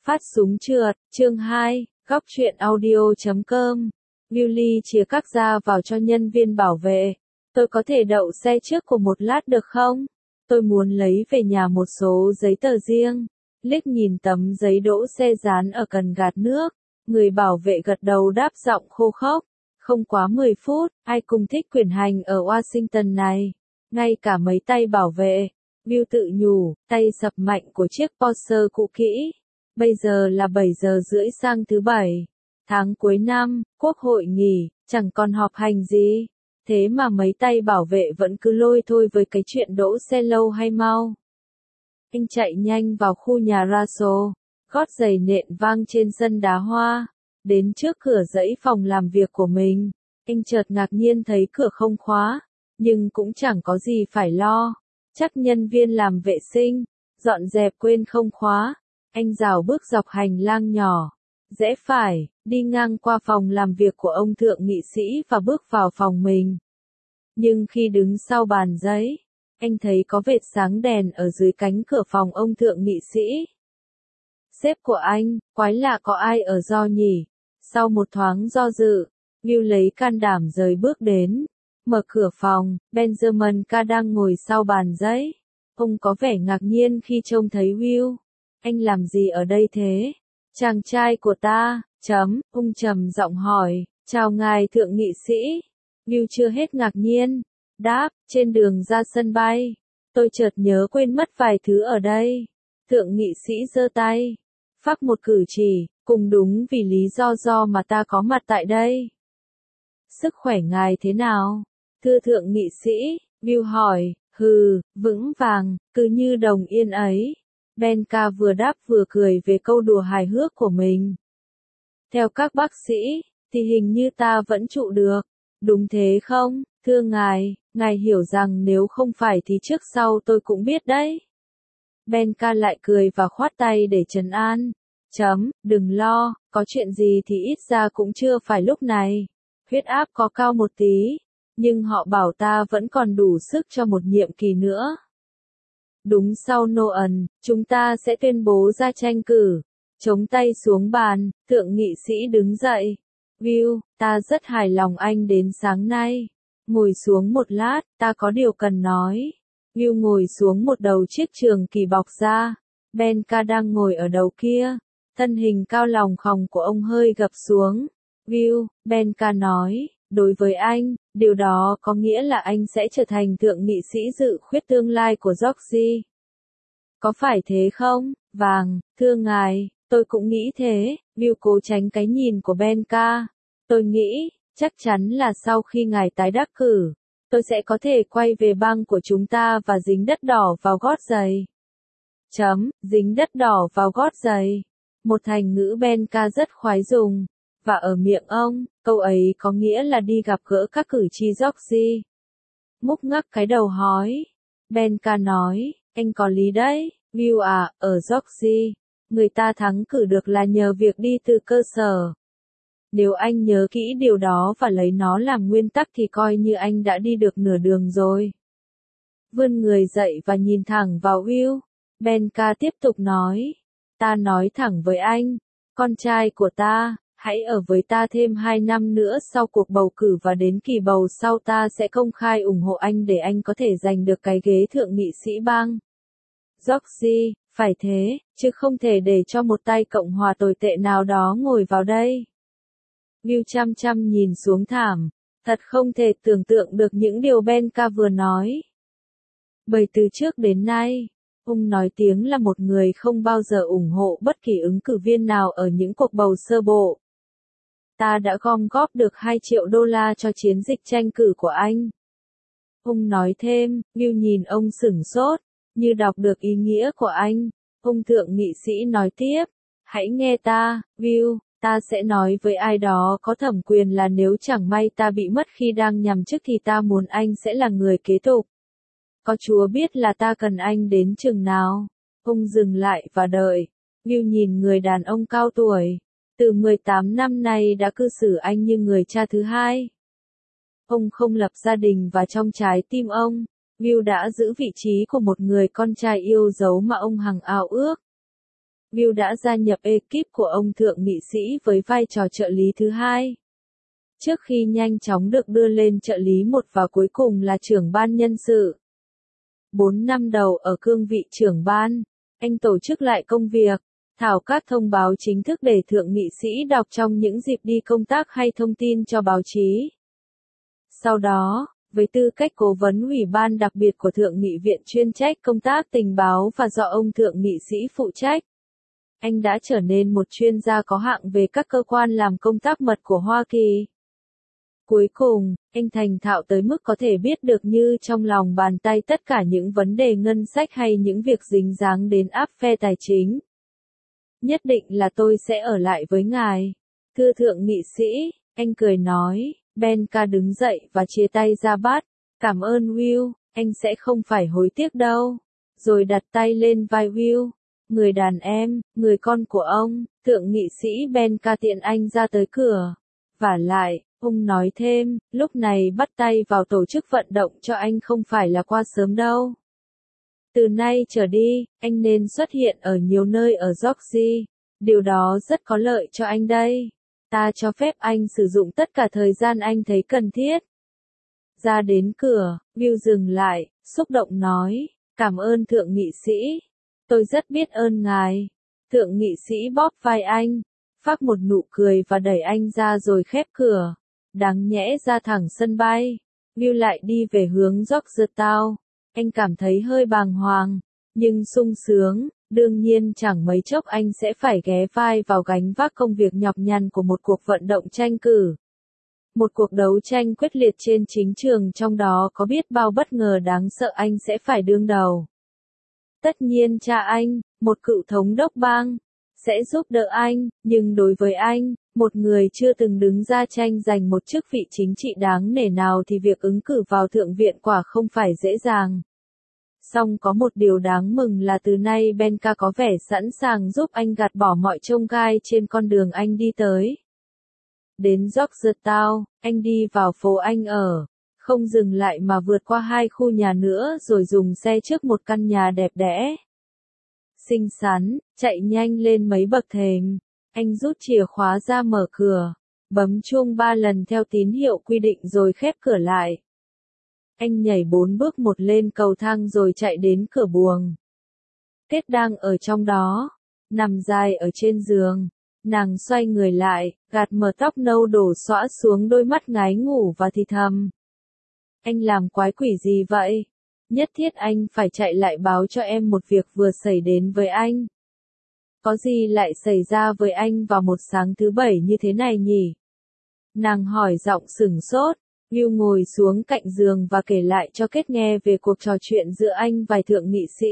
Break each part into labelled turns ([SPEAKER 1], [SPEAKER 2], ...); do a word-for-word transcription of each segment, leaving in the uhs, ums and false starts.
[SPEAKER 1] Phát súng trượt, chương hai, góc truyện audio chấm com. Willy chìa các ra vào cho nhân viên bảo vệ. Tôi có thể đậu xe trước của một lát được không? Tôi muốn lấy về nhà một số giấy tờ riêng. Liếc nhìn tấm giấy đỗ xe dán ở cần gạt nước. Người bảo vệ gật đầu đáp giọng khô khốc. Không quá mười phút, ai cùng thích quyền hành ở Washington này. Ngay cả mấy tay bảo vệ. Will tự nhủ, tay sập mạnh của chiếc Porsche cũ kỹ. Bây giờ là bảy giờ rưỡi sang thứ bảy. Tháng cuối năm, quốc hội nghỉ, chẳng còn họp hành gì. Thế mà mấy tay bảo vệ vẫn cứ lôi thôi với cái chuyện đỗ xe lâu hay mau. Anh chạy nhanh vào khu nhà Russell, gót giày nện vang trên sân đá hoa. Đến trước cửa dãy phòng làm việc của mình, anh chợt ngạc nhiên thấy cửa không khóa, nhưng cũng chẳng có gì phải lo. Chắc nhân viên làm vệ sinh, dọn dẹp quên không khóa. Anh rảo bước dọc hành lang nhỏ, rẽ phải, đi ngang qua phòng làm việc của ông thượng nghị sĩ và bước vào phòng mình. Nhưng khi đứng sau bàn giấy, anh thấy có vệt sáng đèn ở dưới cánh cửa phòng ông thượng nghị sĩ. Sếp của anh, quái lạ có ai ở do nhỉ? Sau một thoáng do dự, Will lấy can đảm rời bước đến. Mở cửa phòng, Benjamin K đang ngồi sau bàn giấy. Ông có vẻ ngạc nhiên khi trông thấy Will. Anh làm gì ở đây thế? Chàng trai của ta, chấm, ông trầm giọng hỏi, chào ngài thượng nghị sĩ. Will chưa hết ngạc nhiên. Đáp, trên đường ra sân bay. Tôi chợt nhớ quên mất vài thứ ở đây. Thượng nghị sĩ giơ tay. Phác một cử chỉ, cùng đúng vì lý do do mà ta có mặt tại đây. Sức khỏe ngài thế nào? Thưa thượng nghị sĩ, Will hỏi, hừ, vững vàng, cứ như đồng yên ấy. Benka vừa đáp vừa cười về câu đùa hài hước của mình. Theo các bác sĩ, thì hình như ta vẫn trụ được. Đúng thế không, thưa ngài, ngài hiểu rằng nếu không phải thì trước sau tôi cũng biết đấy. Benka lại cười và khoát tay để trấn an. Chấm, đừng lo, có chuyện gì thì ít ra cũng chưa phải lúc này. Huyết áp có cao một tí, nhưng họ bảo ta vẫn còn đủ sức cho một nhiệm kỳ nữa. Đúng sau Noel, chúng ta sẽ tuyên bố ra tranh cử. Chống tay xuống bàn, thượng nghị sĩ đứng dậy. Will, ta rất hài lòng anh đến sáng nay. Ngồi xuống một lát, ta có điều cần nói. Will ngồi xuống một đầu chiếc trường kỳ bọc da. Benka đang ngồi ở đầu kia. Thân hình cao lòng khòng của ông hơi gập xuống. Will, Benka nói, đối với anh, điều đó có nghĩa là anh sẽ trở thành thượng nghị sĩ dự khuyết tương lai của Georgia. Có phải thế không? Vàng, thưa ngài, tôi cũng nghĩ thế. Will cố tránh cái nhìn của Benka. Tôi nghĩ, chắc chắn là sau khi ngài tái đắc cử, tôi sẽ có thể quay về bang của chúng ta và dính đất đỏ vào gót giày. Chấm, dính đất đỏ vào gót giày. Một thành ngữ Benka rất khoái dùng. Và ở miệng ông, câu ấy có nghĩa là đi gặp gỡ các cử tri Georgia. Múc ngắc cái đầu hói. Benka nói, anh có lý đấy, Will à, ở Georgia, người ta thắng cử được là nhờ việc đi từ cơ sở. Nếu anh nhớ kỹ điều đó và lấy nó làm nguyên tắc thì coi như anh đã đi được nửa đường rồi. Vươn người dậy và nhìn thẳng vào Will. Benka tiếp tục nói, ta nói thẳng với anh, con trai của ta, hãy ở với ta thêm hai năm nữa sau cuộc bầu cử và đến kỳ bầu sau ta sẽ công khai ủng hộ anh để anh có thể giành được cái ghế thượng nghị sĩ bang Georgia, phải thế, chứ không thể để cho một tay Cộng hòa tồi tệ nào đó ngồi vào đây. Will chăm chăm nhìn xuống thảm, thật không thể tưởng tượng được những điều Benka vừa nói. Bởi từ trước đến nay, ông nói tiếng là một người không bao giờ ủng hộ bất kỳ ứng cử viên nào ở những cuộc bầu sơ bộ. Ta đã gom góp được hai triệu đô la cho chiến dịch tranh cử của anh. Ông nói thêm, Will nhìn ông sửng sốt, như đọc được ý nghĩa của anh. Ông thượng nghị sĩ nói tiếp, hãy nghe ta, Will, ta sẽ nói với ai đó có thẩm quyền là nếu chẳng may ta bị mất khi đang nhậm chức thì ta muốn anh sẽ là người kế tục. Có Chúa biết là ta cần anh đến chừng nào. Ông dừng lại và đợi. Will nhìn người đàn ông cao tuổi. Từ mười tám năm nay đã cư xử anh như người cha thứ hai. Ông không lập gia đình và trong trái tim ông, Will đã giữ vị trí của một người con trai yêu dấu mà ông hằng ao ước. Will đã gia nhập ekip của ông thượng nghị sĩ với vai trò trợ lý thứ hai. Trước khi nhanh chóng được đưa lên trợ lý một và cuối cùng là trưởng ban nhân sự. Bốn năm đầu ở cương vị trưởng ban, anh tổ chức lại công việc, thảo các thông báo chính thức để thượng nghị sĩ đọc trong những dịp đi công tác hay thông tin cho báo chí. Sau đó, với tư cách cố vấn ủy ban đặc biệt của Thượng nghị viện chuyên trách công tác tình báo và do ông thượng nghị sĩ phụ trách, anh đã trở nên một chuyên gia có hạng về các cơ quan làm công tác mật của Hoa Kỳ. Cuối cùng, anh thành thạo tới mức có thể biết được như trong lòng bàn tay tất cả những vấn đề ngân sách hay những việc dính dáng đến áp phe tài chính. Nhất định là tôi sẽ ở lại với ngài. Thưa thượng nghị sĩ, anh cười nói. Benka đứng dậy và chia tay ra bát. Cảm ơn Will, anh sẽ không phải hối tiếc đâu. Rồi đặt tay lên vai Will. Người đàn em, người con của ông, thượng nghị sĩ Benka tiện anh ra tới cửa. Vả lại, ông nói thêm, lúc này bắt tay vào tổ chức vận động cho anh không phải là qua sớm đâu. Từ nay trở đi, anh nên xuất hiện ở nhiều nơi ở Georgia. Điều đó rất có lợi cho anh đây. Ta cho phép anh sử dụng tất cả thời gian anh thấy cần thiết. Ra đến cửa, Will dừng lại, xúc động nói, cảm ơn thượng nghị sĩ. Tôi rất biết ơn ngài. Thượng nghị sĩ bóp vai anh, phác một nụ cười và đẩy anh ra rồi khép cửa. Đáng nhẽ ra thẳng sân bay. Will lại đi về hướng Georgetown. Anh cảm thấy hơi bàng hoàng, nhưng sung sướng. Đương nhiên chẳng mấy chốc anh sẽ phải ghé vai vào gánh vác công việc nhọc nhằn của một cuộc vận động tranh cử. Một cuộc đấu tranh quyết liệt trên chính trường trong đó có biết bao bất ngờ đáng sợ anh sẽ phải đương đầu. Tất nhiên cha anh, một cựu thống đốc bang, sẽ giúp đỡ anh, nhưng đối với anh, một người chưa từng đứng ra tranh giành một chức vị chính trị đáng nể nào thì việc ứng cử vào thượng viện quả không phải dễ dàng. Song có một điều đáng mừng là từ nay Benka có vẻ sẵn sàng giúp anh gạt bỏ mọi chông gai trên con đường anh đi tới. Đến Georgetown, anh đi vào phố anh ở, không dừng lại mà vượt qua hai khu nhà nữa rồi dùng xe trước một căn nhà đẹp đẽ. Xinh xắn, chạy nhanh lên mấy bậc thềm, anh rút chìa khóa ra mở cửa, bấm chuông ba lần theo tín hiệu quy định rồi khép cửa lại. Anh nhảy bốn bước một lên cầu thang rồi chạy đến cửa buồng. Kết đang ở trong đó, nằm dài ở trên giường. Nàng xoay người lại, gạt mờ tóc nâu đổ xõa xuống đôi mắt ngái ngủ và thì thầm. Anh làm quái quỷ gì vậy? Nhất thiết anh phải chạy lại báo cho em một việc vừa xảy đến với anh. Có gì lại xảy ra với anh vào một sáng thứ bảy như thế này nhỉ? Nàng hỏi giọng sửng sốt. Will ngồi xuống cạnh giường và kể lại cho Kết nghe về cuộc trò chuyện giữa anh và thượng nghị sĩ.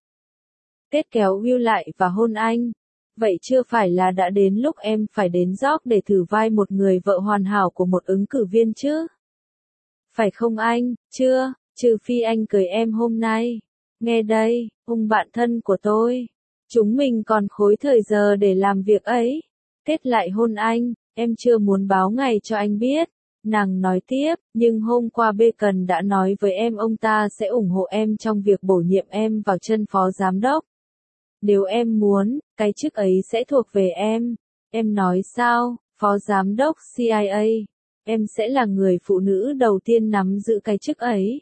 [SPEAKER 1] Kết kéo Will lại và hôn anh. Vậy chưa phải là đã đến lúc em phải đến George để thử vai một người vợ hoàn hảo của một ứng cử viên chứ? Phải không anh? Chưa, trừ phi anh cưới em hôm nay. Nghe đây, ông bạn thân của tôi. Chúng mình còn khối thời giờ để làm việc ấy. Kết lại hôn anh, em chưa muốn báo ngày cho anh biết. Nàng nói tiếp, nhưng hôm qua Bacon đã nói với em ông ta sẽ ủng hộ em trong việc bổ nhiệm em vào chân phó giám đốc. Nếu em muốn, cái chức ấy sẽ thuộc về em. Em nói sao, phó giám đốc C I A, em sẽ là người phụ nữ đầu tiên nắm giữ cái chức ấy.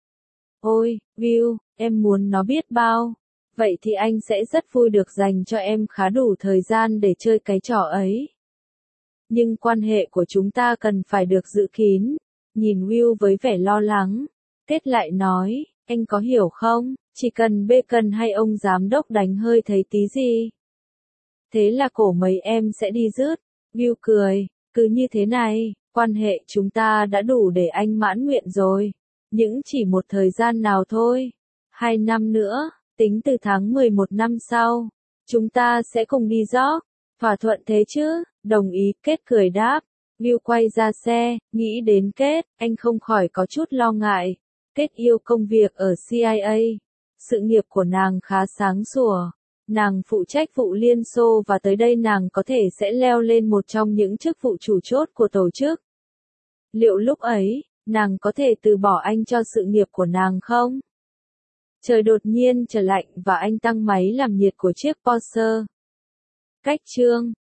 [SPEAKER 1] Ôi, Will, em muốn nó biết bao. Vậy thì anh sẽ rất vui được dành cho em khá đủ thời gian để chơi cái trò ấy. Nhưng quan hệ của chúng ta cần phải được giữ kín. Nhìn Will với vẻ lo lắng. Kết lại nói, anh có hiểu không, chỉ cần Bacon hay ông giám đốc đánh hơi thấy tí gì. Thế là cổ mấy em sẽ đi rứt. Will cười, cứ như thế này, quan hệ chúng ta đã đủ để anh mãn nguyện rồi. Những chỉ một thời gian nào thôi. Hai năm nữa, tính từ tháng mười một năm sau. Chúng ta sẽ cùng đi George. Thỏa thuận thế chứ? Đồng ý, Kết cười đáp. Will quay ra xe, nghĩ đến Kết, anh không khỏi có chút lo ngại. Kết yêu công việc ở C I A. Sự nghiệp của nàng khá sáng sủa. Nàng phụ trách vụ Liên Xô và tới đây nàng có thể sẽ leo lên một trong những chức vụ chủ chốt của tổ chức. Liệu lúc ấy, nàng có thể từ bỏ anh cho sự nghiệp của nàng không? Trời đột nhiên trở lạnh và anh tăng máy làm nhiệt của chiếc Porsche. Cách chương